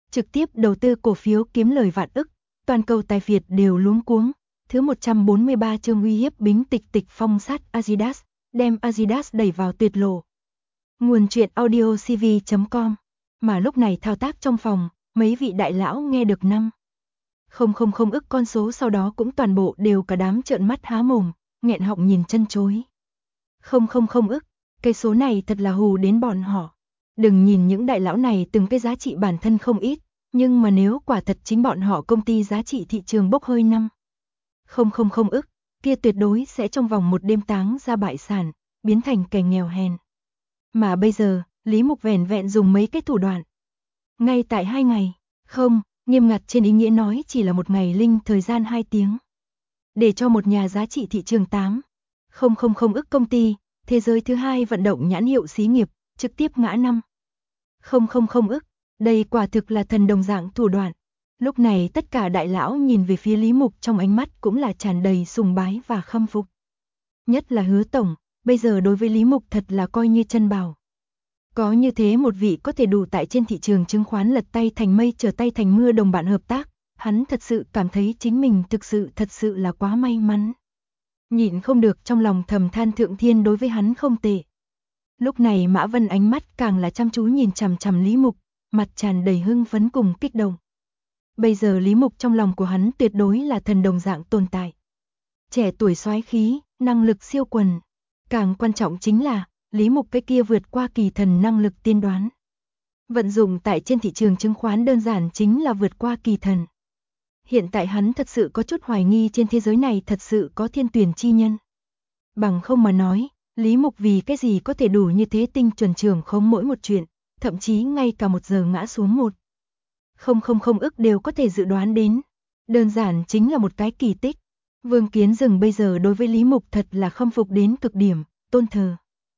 trực tiếp đầu tư cổ phiếu kiếm lời vạn ức, toàn cầu tài phiệt đều luống cuống. Thứ 143 chương uy hiếp Bính Tịch phong sát Adidas, đem Adidas đẩy vào tuyệt lộ. Nguồn truyện audio cv.com. Mà lúc này thao tác trong phòng, mấy vị đại lão nghe được 5,000 ức con số, sau đó cũng toàn bộ đều cả đám trợn mắt há mồm, nghẹn họng nhìn chân chối. 0,000 ức, cái số này thật là hù đến bọn họ. Đừng nhìn những đại lão này từng cái giá trị bản thân không ít, nhưng mà nếu quả thật chính bọn họ công ty giá trị thị trường bốc hơi 5,000 ức, kia tuyệt đối sẽ trong vòng một đêm táng ra bại sản, biến thành kẻ nghèo hèn. Mà bây giờ, Lý Mục vẻn vẹn dùng mấy cái thủ đoạn. Ngay tại 2 ngày, nghiêm ngặt trên ý nghĩa nói chỉ là một ngày linh thời gian 2 tiếng. Để cho một nhà giá trị thị trường 8,000 ức công ty, thế giới thứ hai vận động nhãn hiệu xí nghiệp, trực tiếp ngã 5,000 ức. Đây quả thực là thần đồng dạng thủ đoạn. Lúc này tất cả đại lão nhìn về phía Lý Mục trong ánh mắt cũng là tràn đầy sùng bái và khâm phục. Nhất là Hứa tổng, bây giờ đối với Lý Mục thật là coi như chân bảo. Có như thế một vị có thể đủ tại trên thị trường chứng khoán lật tay thành mây trở tay thành mưa đồng bạn hợp tác, hắn thật sự cảm thấy chính mình thật sự là quá may mắn. Nhịn không được trong lòng thầm than thượng thiên đối với hắn không tệ. Lúc này Mã Vân ánh mắt càng là chăm chú nhìn chằm chằm Lý Mục, mặt tràn đầy hưng phấn cùng kích động. Bây giờ Lý Mục trong lòng của hắn tuyệt đối là thần đồng dạng tồn tại. Trẻ tuổi soái khí, năng lực siêu quần. Càng quan trọng chính là, Lý Mục cái kia vượt qua kỳ thần năng lực tiên đoán. Vận dụng tại trên thị trường chứng khoán đơn giản chính là vượt qua kỳ thần. Hiện tại hắn thật sự có chút hoài nghi trên thế giới này thật sự có thiên tuyển chi nhân. Bằng không mà nói, Lý Mục vì cái gì có thể đủ như thế tinh chuẩn trường khống mỗi một chuyện, thậm chí ngay cả 1 giờ ngã xuống 1,000 ức đều có thể dự đoán đến. Đơn giản chính là một cái kỳ tích. Vương Kiến Dừng bây giờ đối với Lý Mục thật là khâm phục đến cực điểm, tôn thờ.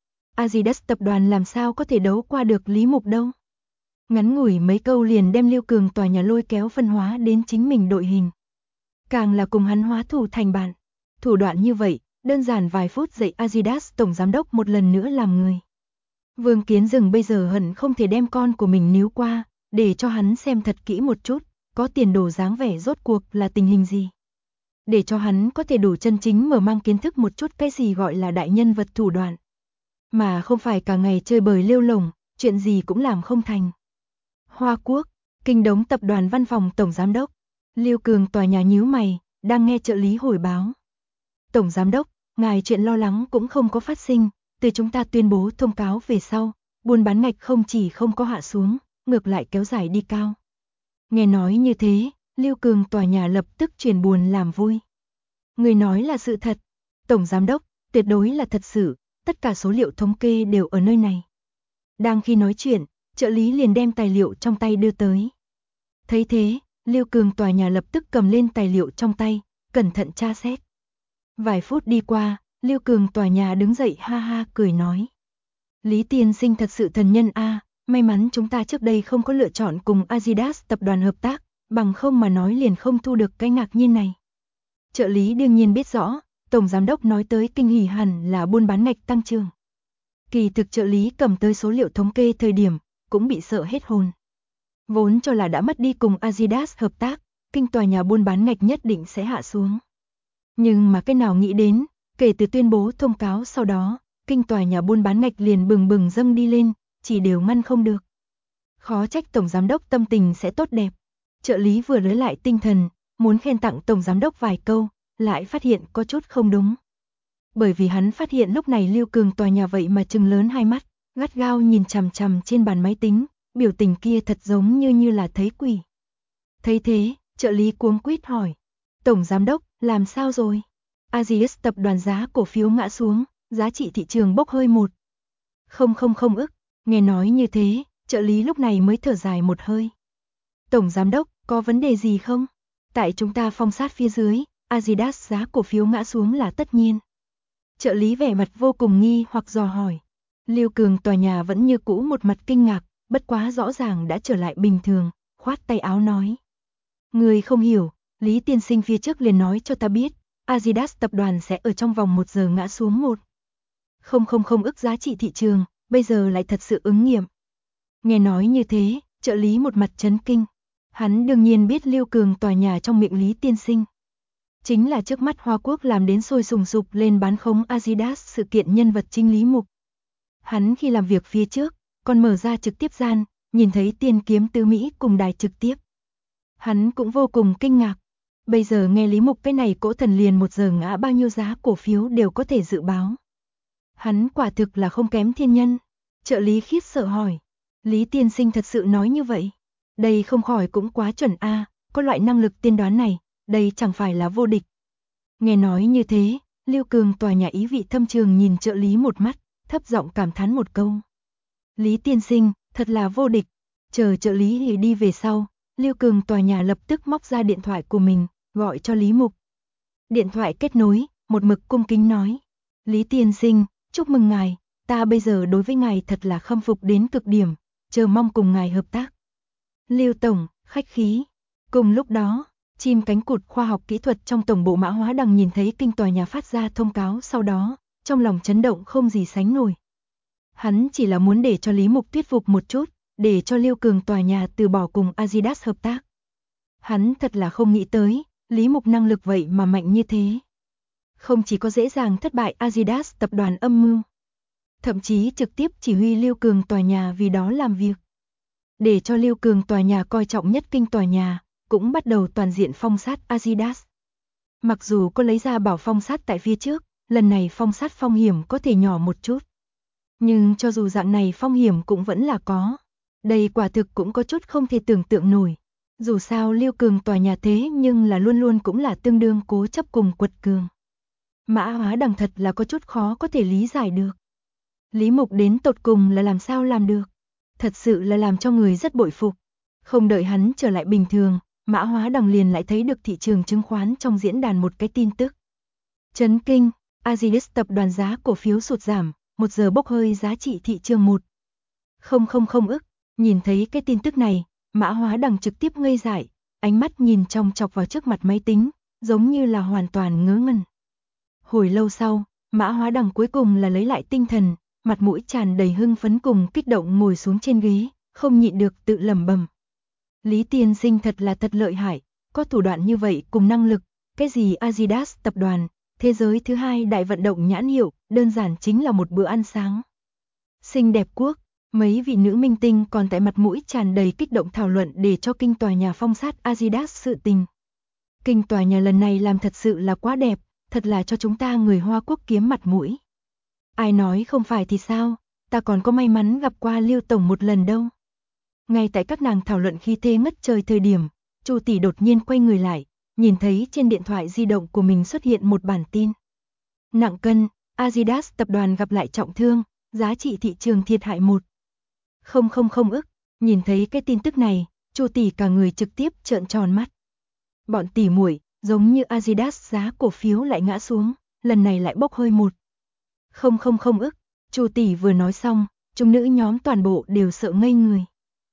Adidas tập đoàn làm sao có thể đấu qua được Lý Mục đâu. Ngắn ngủi mấy câu liền đem Liêu Cường tòa nhà lôi kéo phân hóa đến chính mình đội hình. Càng là cùng hắn hóa thủ thành bạn. Thủ đoạn như vậy, đơn giản vài phút dạy Adidas tổng giám đốc một lần nữa làm người. Vương Kiến Dừng bây giờ hận không thể đem con của mình níu qua, để cho hắn xem thật kỹ một chút, có tiền đồ dáng vẻ rốt cuộc là tình hình gì. Để cho hắn có thể đủ chân chính mở mang kiến thức một chút cái gì gọi là đại nhân vật thủ đoạn. Mà không phải cả ngày chơi bời lêu lổng, chuyện gì cũng làm không thành. Hoa Quốc, Kinh Đống tập đoàn văn phòng tổng giám đốc. Liêu Cường tòa nhà nhíu mày, đang nghe trợ lý hồi báo. Tổng giám đốc, ngài chuyện lo lắng cũng không có phát sinh, từ chúng ta tuyên bố thông cáo về sau, buôn bán ngạch không chỉ không có hạ xuống, ngược lại kéo dài đi cao. Nghe nói như thế, Liêu Cường tòa nhà lập tức chuyển buồn làm vui. Người nói là sự thật, tổng giám đốc, tuyệt đối là thật sự, tất cả số liệu thống kê đều ở nơi này. Đang khi nói chuyện, trợ lý liền đem tài liệu trong tay đưa tới. Thấy thế, Liêu Cường tòa nhà lập tức cầm lên tài liệu trong tay, cẩn thận tra xét. Vài phút đi qua, Liêu Cường tòa nhà đứng dậy ha ha cười nói. Lý tiên sinh thật sự thần nhân a, may mắn chúng ta trước đây không có lựa chọn cùng Adidas tập đoàn hợp tác, bằng không mà nói liền không thu được cái ngạc nhiên này. Trợ lý đương nhiên biết rõ, tổng giám đốc nói tới kinh hỉ hẳn là buôn bán ngạch tăng trưởng. Kỳ thực trợ lý cầm tới số liệu thống kê thời điểm, cũng bị sợ hết hồn. Vốn cho là đã mất đi cùng Adidas hợp tác, kinh tòa nhà buôn bán ngạch nhất định sẽ hạ xuống. Nhưng mà cái nào nghĩ đến, kể từ tuyên bố thông cáo sau đó, kinh tòa nhà buôn bán ngạch liền bừng bừng dâng đi lên, chỉ đều ngăn không được. Khó trách tổng giám đốc tâm tình sẽ tốt đẹp. Trợ lý vừa lấy lại tinh thần, muốn khen tặng tổng giám đốc vài câu, lại phát hiện có chút không đúng. Bởi vì hắn phát hiện lúc này Liêu Cường tòa nhà vậy mà trừng lớn hai mắt, gắt gao nhìn chằm chằm trên bàn máy tính, biểu tình kia thật giống như là thấy quỷ. Thấy thế, trợ lý cuống quýt hỏi, tổng giám đốc, làm sao rồi? Adidas tập đoàn giá cổ phiếu ngã xuống, giá trị thị trường bốc hơi 1,000 ức. Nghe nói như thế, trợ lý lúc này mới thở dài một hơi. Tổng giám đốc, có vấn đề gì không? Tại chúng ta phong sát phía dưới, Adidas giá cổ phiếu ngã xuống là tất nhiên. Trợ lý vẻ mặt vô cùng nghi hoặc dò hỏi. Liêu Cường tòa nhà vẫn như cũ một mặt kinh ngạc, bất quá rõ ràng đã trở lại bình thường, khoát tay áo nói. Người không hiểu, Lý tiên sinh phía trước liền nói cho ta biết, Adidas tập đoàn sẽ ở trong vòng 1 giờ ngã xuống 1,000 ức giá trị thị trường, bây giờ lại thật sự ứng nghiệm. Nghe nói như thế, trợ lý một mặt chấn kinh, Hắn đương nhiên biết Lưu Cường tòa nhà trong miệng Lý Tiên Sinh. Chính là trước mắt Hoa Quốc làm đến sôi sùng sục lên bán khống Adidas sự kiện nhân vật chính Lý Mục. Hắn khi làm việc phía trước, còn mở ra trực tiếp gian, nhìn thấy Tiên Kiếm Tứ Mỹ cùng đài trực tiếp. Hắn cũng vô cùng kinh ngạc. Bây giờ nghe Lý Mục cái này cỗ thần liền 1 giờ ngã bao nhiêu giá cổ phiếu đều có thể dự báo. Hắn quả thực là không kém thiên nhân. Trợ lý khiếp sợ hỏi. Lý Tiên Sinh thật sự nói như vậy? Đây không khỏi cũng quá chuẩn a, có loại năng lực tiên đoán này, đây chẳng phải là vô địch. Nghe nói như thế, Lưu Cường tòa nhà ý vị thâm trường nhìn trợ lý một mắt, thấp giọng cảm thán một câu. Lý Tiên Sinh, thật là vô địch. Chờ trợ lý thì đi về sau, Lưu Cường tòa nhà lập tức móc ra điện thoại của mình, gọi cho Lý Mục. Điện thoại kết nối, một mực cung kính nói. Lý Tiên Sinh, chúc mừng ngài, ta bây giờ đối với ngài thật là khâm phục đến cực điểm, chờ mong cùng ngài hợp tác. Lưu Tổng, khách khí. Cùng lúc đó, chim cánh cụt khoa học kỹ thuật trong tổng bộ Mã Hóa Đằng nhìn thấy kinh tòa nhà phát ra thông cáo sau đó, trong lòng chấn động không gì sánh nổi. Hắn chỉ là muốn để cho Lý Mục thuyết phục một chút, để cho Lưu Cường tòa nhà từ bỏ cùng Adidas hợp tác. Hắn thật là không nghĩ tới, Lý Mục năng lực vậy mà mạnh như thế. Không chỉ có dễ dàng thất bại Adidas tập đoàn âm mưu, thậm chí trực tiếp chỉ huy Lưu Cường tòa nhà vì đó làm việc. Để cho Lưu Cường tòa nhà coi trọng nhất kinh tòa nhà, cũng bắt đầu toàn diện phong sát Adidas. Mặc dù có lấy ra bảo phong sát tại phía trước, lần này phong sát phong hiểm có thể nhỏ một chút. Nhưng cho dù dạng này phong hiểm cũng vẫn là có. Đây quả thực cũng có chút không thể tưởng tượng nổi. Dù sao Lưu Cường tòa nhà thế nhưng là luôn luôn cũng là tương đương cố chấp cùng quật cường. Mã Hóa Đằng thật là có chút khó có thể lý giải được. Lý Mục đến tột cùng là làm sao làm được. Thật sự là làm cho người rất bội phục. Không đợi hắn trở lại bình thường, Mã Hóa Đằng liền lại thấy được thị trường chứng khoán trong diễn đàn một cái tin tức. Chấn kinh, Adidas tập đoàn giá cổ phiếu sụt giảm, 1 giờ bốc hơi giá trị thị trường 1,000 ức. Nhìn thấy cái tin tức này, Mã Hóa Đằng trực tiếp ngây dại, ánh mắt nhìn chòng chọc vào trước mặt máy tính, giống như là hoàn toàn ngớ ngẩn. Hồi lâu sau, Mã Hóa Đằng cuối cùng là lấy lại tinh thần, mặt mũi tràn đầy hưng phấn cùng kích động ngồi xuống trên ghế, không nhịn được tự lẩm bẩm. Lý Tiên Sinh thật là thật lợi hại, có thủ đoạn như vậy cùng năng lực, cái gì Adidas tập đoàn, thế giới thứ 2 đại vận động nhãn hiệu, đơn giản chính là một bữa ăn sáng. Xinh đẹp quốc, mấy vị nữ minh tinh còn tại mặt mũi tràn đầy kích động thảo luận để cho kinh tòa nhà phong sát Adidas sự tình. Kinh tòa nhà lần này làm thật sự là quá đẹp, thật là cho chúng ta người Hoa Quốc kiếm mặt mũi. Ai nói không phải thì sao, ta còn có may mắn gặp qua Lưu Tổng một lần đâu. Ngay tại các nàng thảo luận khi thế ngất trời thời điểm, Chu tỷ đột nhiên quay người lại, nhìn thấy trên điện thoại di động của mình xuất hiện một bản tin. Nặng cân, Adidas tập đoàn gặp lại trọng thương, giá trị thị trường thiệt hại 1,000 ức. Nhìn thấy cái tin tức này, Chu tỷ cả người trực tiếp trợn tròn mắt. Bọn tỷ muội, giống như Adidas giá cổ phiếu lại ngã xuống, lần này lại bốc hơi 1,000 ức. Chu tỷ vừa nói xong, chúng nữ nhóm toàn bộ đều sợ ngây người.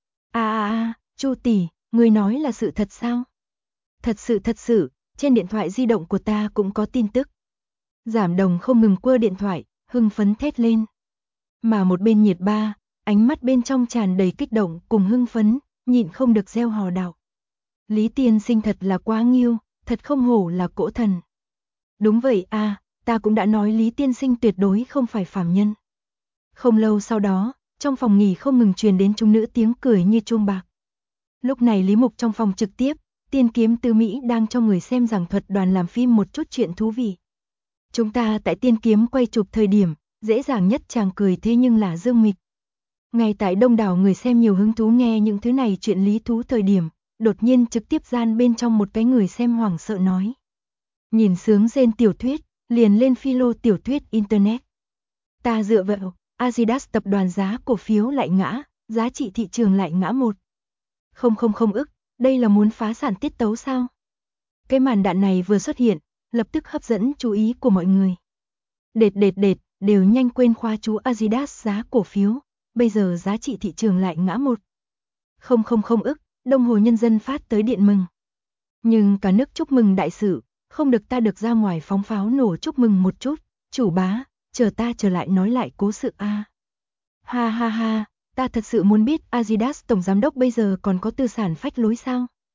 Chu tỷ, người nói là sự thật sao? Thật sự, trên điện thoại di động của ta cũng có tin tức. Giảm Đồng không ngừng quơ điện thoại, hưng phấn thét lên. Mà một bên Nhiệt Ba, ánh mắt bên trong tràn đầy kích động cùng hưng phấn, nhịn không được reo hò đạo. Lý Tiên Sinh thật là quá nghiêu, thật không hổ là cỗ thần. Đúng vậy ta cũng đã nói Lý Tiên Sinh tuyệt đối không phải phàm nhân. Không lâu sau đó, trong phòng nghỉ không ngừng truyền đến chúng nữ tiếng cười như chuông bạc. Lúc này Lý Mục trong phòng trực tiếp, Tiên Kiếm Tứ Mỹ đang cho người xem giảng thuật đoàn làm phim một chút chuyện thú vị. Chúng ta tại Tiên Kiếm quay chụp thời điểm, dễ dàng nhất chàng cười thế nhưng là Dương Mịch. Ngay tại đông đảo người xem nhiều hứng thú nghe những thứ này chuyện lý thú thời điểm, đột nhiên trực tiếp gian bên trong một cái người xem hoảng sợ nói. Nhìn sướng rên tiểu thuyết, liền lên philo tiểu thuyết internet. Ta dựa vào, Adidas tập đoàn giá cổ phiếu lại ngã, giá trị thị trường lại ngã 1,000 ức, đây là muốn phá sản tiết tấu sao? Cái màn đạn này vừa xuất hiện, lập tức hấp dẫn chú ý của mọi người. Đệt, đều nhanh quên khoa chú Adidas giá cổ phiếu, bây giờ giá trị thị trường lại ngã 1,000 ức, đồng hồ nhân dân phát tới điện mừng. Nhưng cả nước chúc mừng đại sự, không được ta được ra ngoài phóng pháo nổ chúc mừng một chút, chủ bá, chờ ta trở lại nói lại cố sự a. Ha, ta thật sự muốn biết Adidas tổng giám đốc bây giờ còn có tư sản phách lối sao?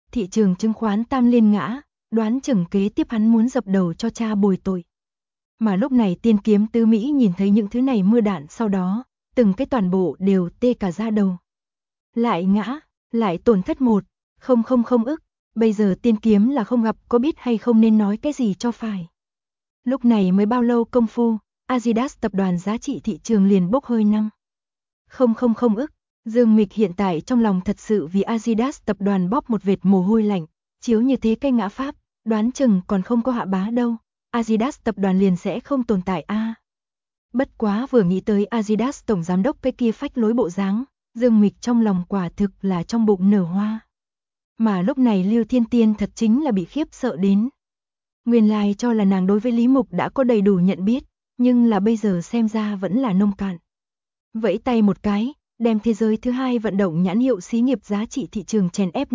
thị trường chứng khoán tam liên ngã, đoán chừng kế tiếp hắn muốn dập đầu cho cha bồi tội. Mà lúc này tiên kiếm tứ Mỹ nhìn thấy những thứ này mưa đạn sau đó, từng cái toàn bộ đều tê cả da đầu. Lại ngã, lại tổn thất 1,000 ức, bây giờ tiên kiếm là không gặp có biết hay không nên nói cái gì cho phải. Lúc này mới bao lâu công phu, Adidas tập đoàn giá trị thị trường liền bốc hơi 5,000 ức. Dương Mịch hiện tại trong lòng thật sự vì Adidas tập đoàn bóp một vệt mồ hôi lạnh, chiếu như thế cái ngã pháp, đoán chừng còn không có hạ bá đâu, Adidas tập đoàn liền sẽ không tồn tại a. Bất quá vừa nghĩ tới Adidas tổng giám đốc cái kia phách lối bộ dáng, Dương Mịch trong lòng quả thực là trong bụng nở hoa. Mà lúc này Lưu Thiên Tiên thật chính là bị khiếp sợ đến. Nguyên lai cho là nàng đối với Lý Mục đã có đầy đủ nhận biết, nhưng là bây giờ xem ra vẫn là nông cạn. Vẫy tay một cái, đem thế giới thứ hai vận động nhãn hiệu xí nghiệp giá trị thị trường chèn ép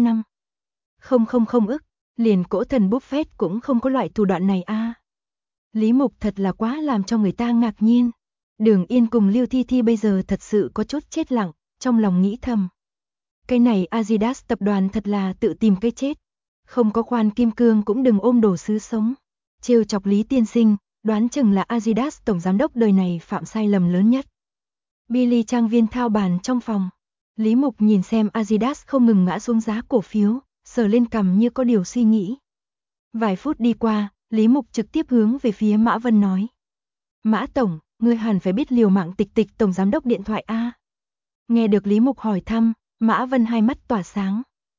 5,000 ức, liền Cỗ Thần Buffett cũng không có loại thủ đoạn này a. Lý Mục thật là quá làm cho người ta ngạc nhiên. Đường Yên cùng Lưu Thi Thi bây giờ thật sự có chút chết lặng, trong lòng nghĩ thầm. Cái này Adidas tập đoàn thật là tự tìm cái chết. Không có khoan kim cương cũng đừng ôm đồ sứ sống. Trêu chọc Lý tiên sinh, đoán chừng là Adidas tổng giám đốc đời này phạm sai lầm lớn nhất. Billy trang viên thao bàn trong phòng. Lý Mục nhìn xem Adidas không ngừng ngã xuống giá cổ phiếu, sờ lên cằm như có điều suy nghĩ. Vài phút đi qua, Lý Mục trực tiếp hướng về phía Mã Vân nói. Mã Tổng, ngươi hẳn phải biết Liều Mạng Tịch Tịch tổng giám đốc điện thoại a. Nghe được Lý Mục hỏi thăm, Mã Vân hai mắt tỏa sáng.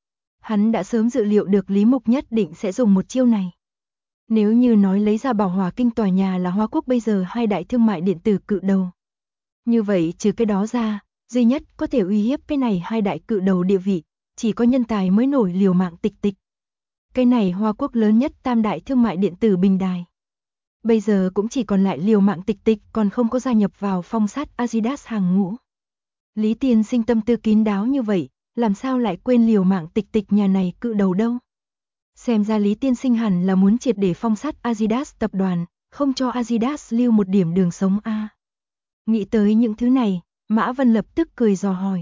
Hắn đã sớm dự liệu được Lý Mục nhất định sẽ dùng một chiêu này. Nếu như nói lấy ra Bảo Hòa Kinh tòa nhà là Hoa Quốc bây giờ hai đại thương mại điện tử cự đầu. Như vậy trừ cái đó ra, duy nhất có thể uy hiếp cái này hai đại cự đầu địa vị, chỉ có nhân tài mới nổi Liều Mạng Tịch Tịch. Cái này Hoa Quốc lớn nhất tam đại thương mại điện tử bình đài. Bây giờ cũng chỉ còn lại Liều Mạng Tịch Tịch còn không có gia nhập vào phong sát Adidas hàng ngũ. Lý tiên sinh tâm tư kín đáo như vậy, làm sao lại quên Liều Mạng Tịch Tịch nhà này cự đầu đâu. Xem ra Lý tiên sinh hẳn là muốn triệt để phong sát Adidas tập đoàn, không cho Adidas lưu một điểm đường sống a. Nghĩ tới những thứ này, Mã Vân lập tức cười dò hỏi.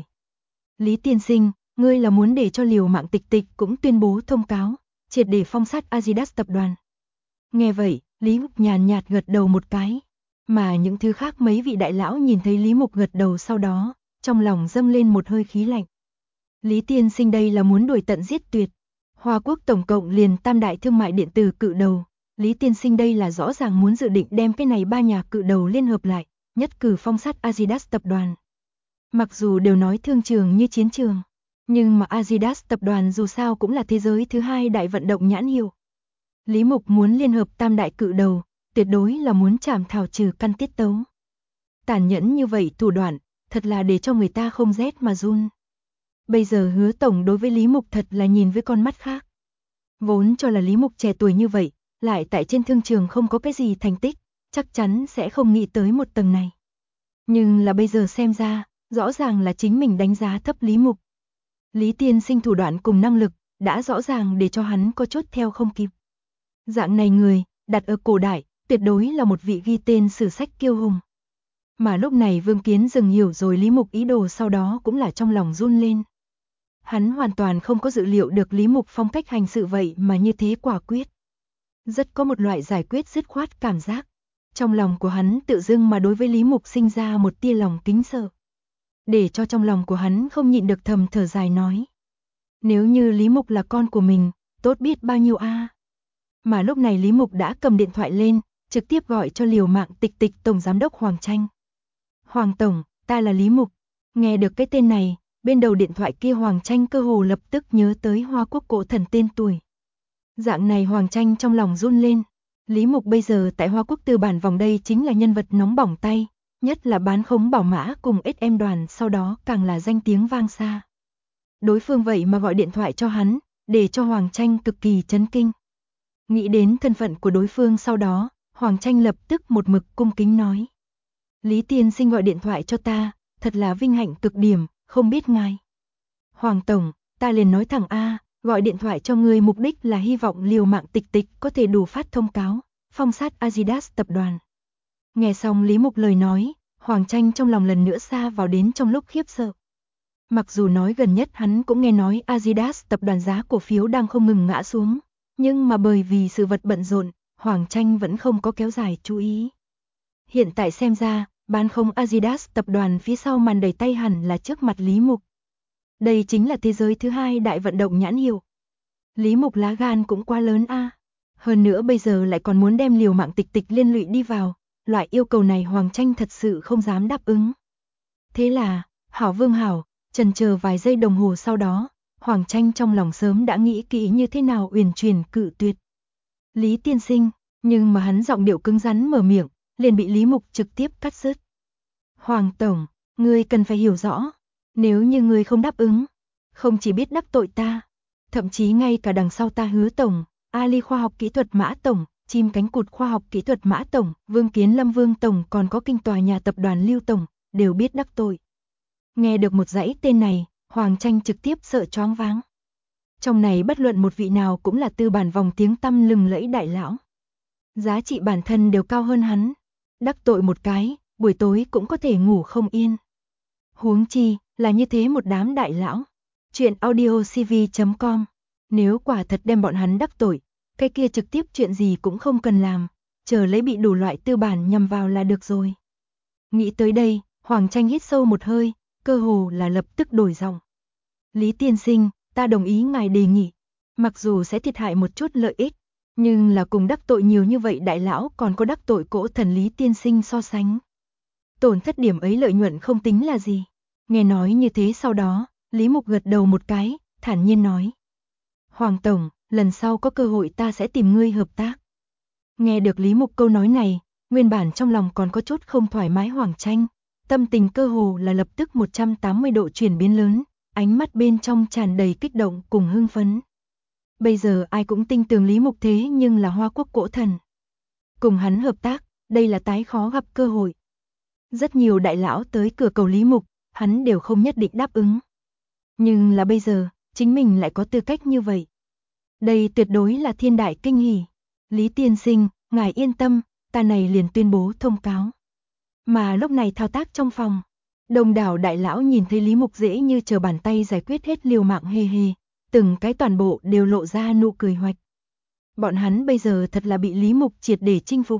Lý tiên sinh, ngươi là muốn để cho Liều Mạng Tịch Tịch cũng tuyên bố thông cáo, triệt để phong sát Adidas tập đoàn. Nghe vậy, Lý Mục nhàn nhạt gật đầu một cái, mà những thứ khác mấy vị đại lão nhìn thấy Lý Mục gật đầu sau đó, trong lòng dâng lên một hơi khí lạnh. Lý tiên sinh đây là muốn đuổi tận giết tuyệt. Hoa Quốc tổng cộng liền tam đại thương mại điện tử cự đầu, Lý tiên sinh đây là rõ ràng muốn dự định đem cái này ba nhà cự đầu liên hợp lại, nhất cử phong sát Adidas tập đoàn. Mặc dù đều nói thương trường như chiến trường, nhưng mà Adidas tập đoàn dù sao cũng là thế giới thứ hai đại vận động nhãn hiệu. Lý Mục muốn liên hợp tam đại cự đầu, tuyệt đối là muốn chảm thảo trừ căn tiết tấu. Tàn nhẫn như vậy thủ đoạn, thật là để cho người ta không rét mà run. Bây giờ Hứa tổng đối với Lý Mục thật là nhìn với con mắt khác. Vốn cho là Lý Mục trẻ tuổi như vậy, lại tại trên thương trường không có cái gì thành tích, chắc chắn sẽ không nghĩ tới một tầng này. Nhưng là bây giờ xem ra, rõ ràng là chính mình đánh giá thấp Lý Mục. Lý tiên sinh thủ đoạn cùng năng lực, đã rõ ràng để cho hắn có chút theo không kịp. Dạng này người, đặt ở cổ đại, tuyệt đối là một vị ghi tên sử sách kiêu hùng. Mà lúc này Vương Kiến dừng hiểu rồi Lý Mục ý đồ sau đó cũng là trong lòng run lên. Hắn hoàn toàn không có dự liệu được Lý Mục phong cách hành sự vậy mà như thế quả quyết. Rất có một loại giải quyết dứt khoát cảm giác. Trong lòng của hắn tự dưng mà đối với Lý Mục sinh ra một tia lòng kính sợ. Để cho trong lòng của hắn không nhịn được thầm thở dài nói. Nếu như Lý Mục là con của mình, tốt biết bao nhiêu a. Mà lúc này Lý Mục đã cầm điện thoại lên, trực tiếp gọi cho Liều Mạng Tịch Tịch tổng giám đốc Hoàng Tranh. Hoàng tổng, ta là Lý Mục. Nghe được cái tên này, bên đầu điện thoại kia Hoàng Tranh cơ hồ lập tức nhớ tới Hoa Quốc Cổ Thần tên tuổi. Dạng này Hoàng Tranh trong lòng run lên. Lý Mục bây giờ tại Hoa Quốc tư bản vòng đây chính là nhân vật nóng bỏng tay, nhất là bán khống bảo mã cùng SM đoàn, sau đó càng là danh tiếng vang xa. Đối phương vậy mà gọi điện thoại cho hắn, để cho Hoàng Tranh cực kỳ chấn kinh. Nghĩ đến thân phận của đối phương sau đó, Hoàng Tranh lập tức một mực cung kính nói. Lý tiên sinh gọi điện thoại cho ta, thật là vinh hạnh cực điểm, không biết ngài. Hoàng tổng, ta liền nói thẳng a, gọi điện thoại cho ngươi mục đích là hy vọng Liều Mạng Tịch Tịch có thể đủ phát thông cáo, phong sát Adidas tập đoàn. Nghe xong Lý Mục lời nói, Hoàng Tranh trong lòng lần nữa xa vào đến trong lúc khiếp sợ. Mặc dù nói gần nhất hắn cũng nghe nói Adidas tập đoàn giá cổ phiếu đang không ngừng ngã xuống, nhưng mà bởi vì sự vật bận rộn, Hoàng Tranh vẫn không có kéo dài chú ý. Hiện tại xem ra, bán không Adidas tập đoàn phía sau màn đẩy tay hẳn là trước mặt Lý Mục. Đây chính là thế giới thứ hai đại vận động nhãn hiệu. Lý Mục lá gan cũng quá lớn a. Hơn nữa bây giờ lại còn muốn đem liều mạng Tịch Tịch liên lụy đi vào, loại yêu cầu này Hoàng Tranh thật sự không dám đáp ứng. Thế là, hảo Vương hảo, chần chờ vài giây đồng hồ sau đó, Hoàng Tranh trong lòng sớm đã nghĩ kỹ như thế nào uyển chuyển cự tuyệt. Lý tiên sinh, nhưng mà hắn giọng điệu cứng rắn mở miệng, liền bị Lý Mục trực tiếp cắt dứt. Hoàng tổng, ngươi cần phải hiểu rõ, nếu như ngươi không đáp ứng, không chỉ biết đắc tội ta, thậm chí ngay cả đằng sau ta Hứa tổng, Ali khoa học kỹ thuật Mã tổng, Chim cánh cụt khoa học kỹ thuật Mã tổng, Vương Kiến Lâm Vương tổng, còn có kinh tòa nhà tập đoàn Lưu tổng, đều biết đắc tội. Nghe được một dãy tên này, Hoàng Tranh trực tiếp sợ choáng váng. Trong này bất luận một vị nào cũng là tư bản vòng tiếng tăm lừng lẫy đại lão. Giá trị bản thân đều cao hơn hắn. Đắc tội một cái, buổi tối cũng có thể ngủ không yên. Huống chi, là như thế một đám đại lão. Chuyện audiocv.com. Nếu quả thật đem bọn hắn đắc tội, cái kia trực tiếp chuyện gì cũng không cần làm, chờ lấy bị đủ loại tư bản nhằm vào là được rồi. Nghĩ tới đây, Hoàng Tranh hít sâu một hơi, cơ hồ là lập tức đổi giọng. Lý tiên sinh, ta đồng ý ngài đề nghị, mặc dù sẽ thiệt hại một chút lợi ích, nhưng là cùng đắc tội nhiều như vậy đại lão còn có đắc tội cỗ thần Lý tiên sinh so sánh. Tổn thất điểm ấy lợi nhuận không tính là gì. Nghe nói như thế sau đó, Lý Mục gật đầu một cái, thản nhiên nói. Hoàng tổng, lần sau có cơ hội ta sẽ tìm ngươi hợp tác. Nghe được Lý Mục câu nói này, nguyên bản trong lòng còn có chút không thoải mái Hoàng Tranh, tâm tình cơ hồ là lập tức 180 độ chuyển biến lớn, ánh mắt bên trong tràn đầy kích động cùng hưng phấn. Bây giờ ai cũng tin tưởng Lý Mục thế nhưng là Hoa Quốc cổ thần. Cùng hắn hợp tác, đây là tái khó gặp cơ hội. Rất nhiều đại lão tới cửa cầu Lý Mục, hắn đều không nhất định đáp ứng. Nhưng là bây giờ, chính mình lại có tư cách như vậy. Đây tuyệt đối là thiên đại kinh hỉ. Lý tiên sinh, ngài yên tâm, ta này liền tuyên bố thông cáo. Mà lúc này thao tác trong phòng, đông đảo đại lão nhìn thấy Lý Mục dễ như trở bàn tay giải quyết hết liều mạng hề hề, từng cái toàn bộ đều lộ ra nụ cười hoạch. Bọn hắn bây giờ thật là bị Lý Mục triệt để chinh phục.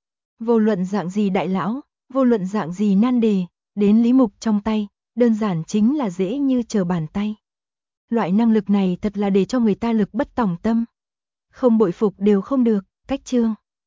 Vô luận dạng gì đại lão, vô luận dạng gì nan đề, đến Lý Mục trong tay, đơn giản chính là dễ như trở bàn tay. Loại năng lực này thật là để cho người ta lực bất tòng tâm. Không bội phục đều không được, cách chương.